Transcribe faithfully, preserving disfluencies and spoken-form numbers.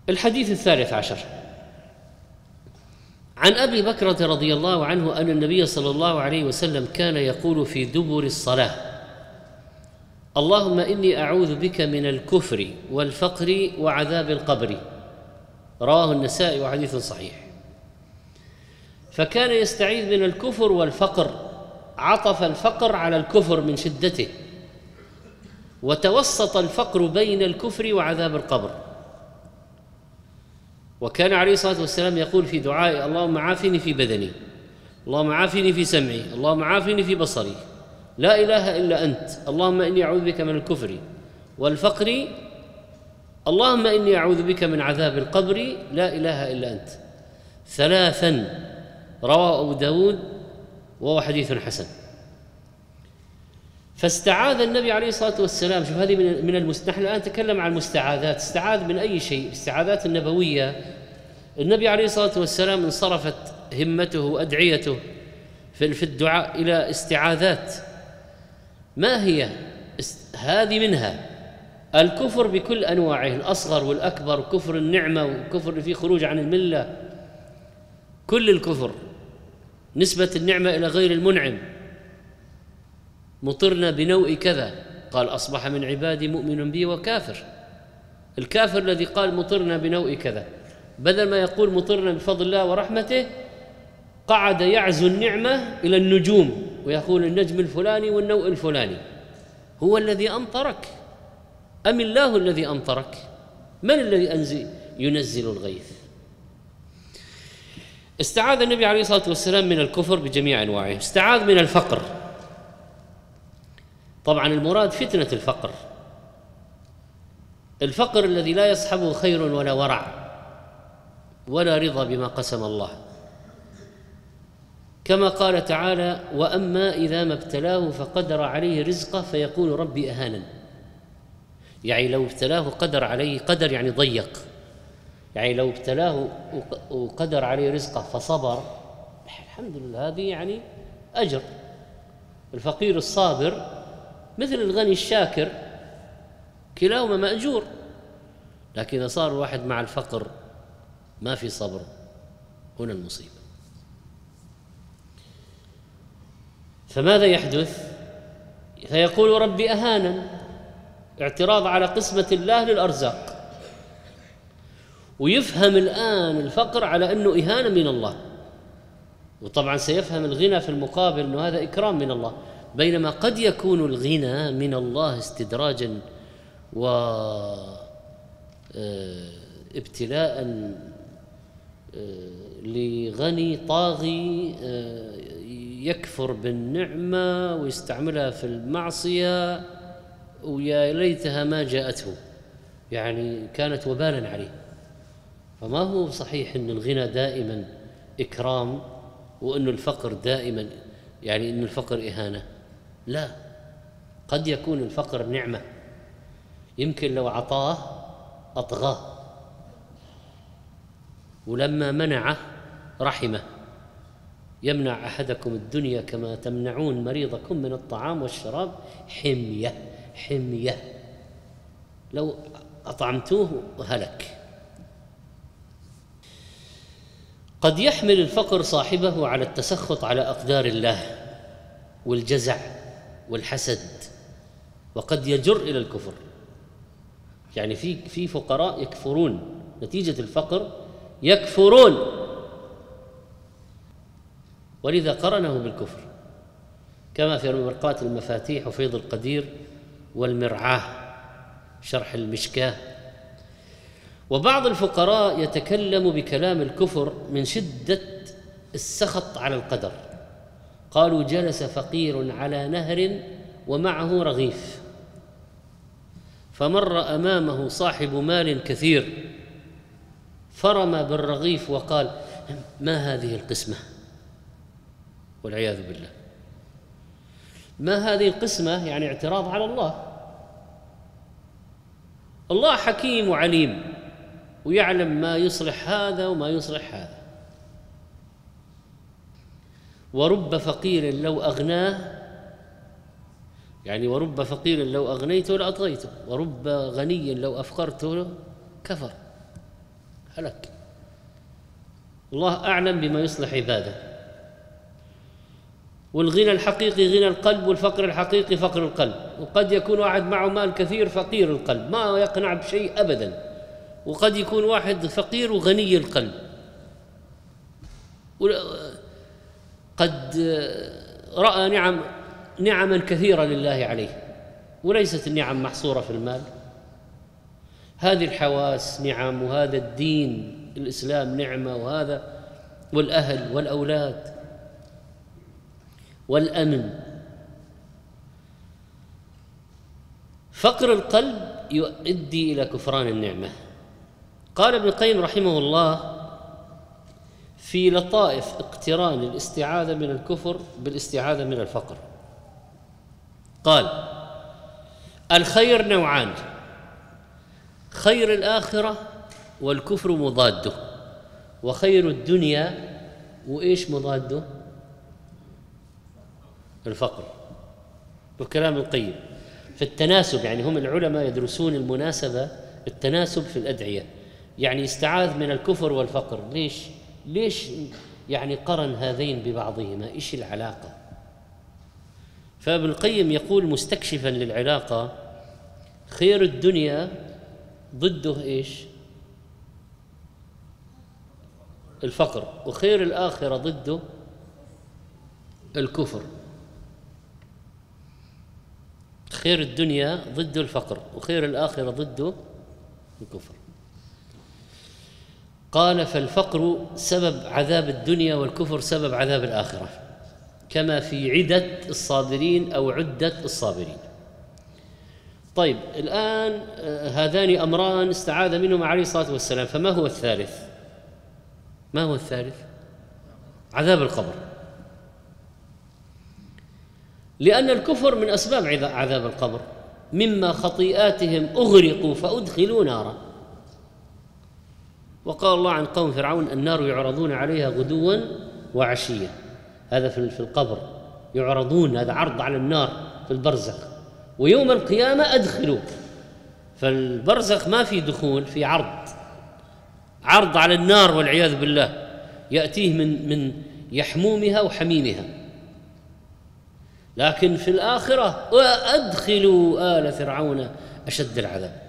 الحديث الثالث عشر عن أبي بكرة رضي الله عنه أن النبي صلى الله عليه وسلم كان يقول في دبر الصلاة: اللهم إني أعوذ بك من الكفر والفقر وعذاب القبر. رواه النسائي وحديث صحيح. فكان يستعيذ من الكفر والفقر، عطف الفقر على الكفر من شدته، وتوسط الفقر بين الكفر وعذاب القبر. وكان عليه الصلاة والسلام يقول في دعائه: اللهم عافني في بدني، اللهم عافني في سمعي، اللهم عافني في بصري، لا إله إلا أنت، اللهم إني أعوذ بك من الكفر والفقر، اللهم إني أعوذ بك من عذاب القبر، لا إله إلا أنت، ثلاثا. رواه أبو داود وهو حديث حسن. فاستعاذ النبي عليه الصلاة والسلام، شوف هذه من المست... نحن الآن نتكلم عن المستعاذات، استعاذ من أي شيء؟ الاستعاذات النبوية. النبي عليه الصلاة والسلام انصرفت همته وأدعيته في الدعاء إلى استعاذات. ما هي؟ هذه منها الكفر بكل أنواعه، الأصغر والأكبر، كفر النعمة وكفر اللي فيه خروج عن الملة، كل الكفر، نسبة النعمة إلى غير المنعم، مطرنا بنوء كذا، قال أصبح من عبادي مؤمن بي وكافر. الكافر الذي قال مطرنا بنوء كذا، بدل ما يقول مطرنا بفضل الله ورحمته، قعد يعزو النعمة إلى النجوم ويقول النجم الفلاني والنوء الفلاني. هو الذي أمطرك أم الله الذي أمطرك؟ من الذي أنزل ينزل الغيث؟ استعاذ النبي عليه الصلاة والسلام من الكفر بجميع أنواعه، استعاذ من الفقر. طبعا المراد فتنة الفقر، الفقر الذي لا يصحبه خير ولا ورع ولا رضا بما قسم الله، كما قال تعالى: وأما إذا ما ابتلاه فقدر عليه رزقه فيقول ربي أهانن. يعني لو ابتلاه قدر عليه، قدر يعني ضيق، يعني لو ابتلاه وقدر عليه رزقه فصبر، الحمد لله، هذه يعني أجر. الفقير الصابر مثل الغني الشاكر، كلاهما مأجور. لكن إذا صار الواحد مع الفقر ما في صبر، هنا المصيبة. فماذا يحدث؟ فيقول ربي أهانن، اعتراض على قسمة الله للأرزاق. ويفهم الآن الفقر على أنه إهانة من الله، وطبعا سيفهم الغنى في المقابل أنه هذا إكرام من الله، بينما قد يكون الغنى من الله استدراجا وابتلاء لغني طاغي يكفر بالنعمة ويستعملها في المعصية، ويا ليتها ما جاءته، يعني كانت وبالا عليه. فما هو صحيح أن الغنى دائما إكرام وأن الفقر دائما يعني أن الفقر إهانة. لا، قد يكون الفقر نعمة، يمكن لو عطاه أطغاه، ولما منعه رحمه. يمنع أحدكم الدنيا كما تمنعون مريضكم من الطعام والشراب حمية حمية، لو أطعمتوه هلك. قد يحمل الفقر صاحبه على التسخط على أقدار الله والجزع والحسد، وقد يجر إلى الكفر. يعني في في فقراء يكفرون نتيجة الفقر، يكفرون، ولذا قرنه بالكفر، كما في مرقات المفاتيح وفيض القدير والمرعاه شرح المشكاه. وبعض الفقراء يتكلم بكلام الكفر من شدة السخط على القدر. قالوا: جلس فقير على نهر ومعه رغيف، فمر أمامه صاحب مال كثير، فرمى بالرغيف وقال: ما هذه القسمة؟ والعياذ بالله. ما هذه القسمة؟ يعني اعتراض على الله. الله حكيم وعليم ويعلم ما يصلح هذا وما يصلح هذا. ورب فقير لو أغناه، يعني ورب فقير لو أغنيته لأطغيته، ورب غني لو أفقرته كفر. هلك. الله أعلم بما يصلح عباده. والغنى الحقيقي غنى القلب، والفقر الحقيقي فقر القلب. وقد يكون واحد معه مال كثير فقير القلب، ما يقنع بشيء أبدا. وقد يكون واحد فقير وغني القلب. قد رأى نعم نعما كثيرة لله عليه، وليست النعم محصورة في المال. هذه الحواس نعم، وهذا الدين الإسلام نعمة، وهذا والأهل والأولاد والأمن. فقر القلب يؤدي إلى كفران النعمة. قال ابن القيم رحمه الله في لطائف اقتران الاستعاذة من الكفر بالاستعاذة من الفقر، قال: الخير نوعان: خير الآخرة والكفر مضاده، وخير الدنيا وإيش مضاده؟ الفقر. وكلام القيم في التناسب، يعني هم العلماء يدرسون المناسبة، التناسب في الأدعية، يعني استعاذ من الكفر والفقر. ليش؟ ليش يعني قرن هذين ببعضهما؟ إيش العلاقة؟ فابن القيم يقول مستكشفا للعلاقة: خير الدنيا ضده إيش؟ الفقر، وخير الآخرة ضده الكفر. خير الدنيا ضده الفقر، وخير الآخرة ضده الكفر. قال: فالفقر سبب عذاب الدنيا، والكفر سبب عذاب الآخرة، كما في عدة الصابرين أو عدة الصابرين. طيب، الآن هذان أمران استعاذ منهما عليه الصلاة والسلام، فما هو الثالث؟ ما هو الثالث؟ عذاب القبر، لأن الكفر من أسباب عذاب القبر. مما خطيئاتهم أغرقوا فأدخلوا نارا. وقال الله عن قوم فرعون: النار يعرضون عليها غدوا وعشيا. هذا في القبر يعرضون، هذا عرض على النار في البرزخ. ويوم القيامة أدخلوا. فالبرزخ ما في دخول، في عرض، عرض على النار والعياذ بالله، يأتيه من من يحمومها وحميمها. لكن في الآخرة: وأدخلوا آل فرعون أشد العذاب.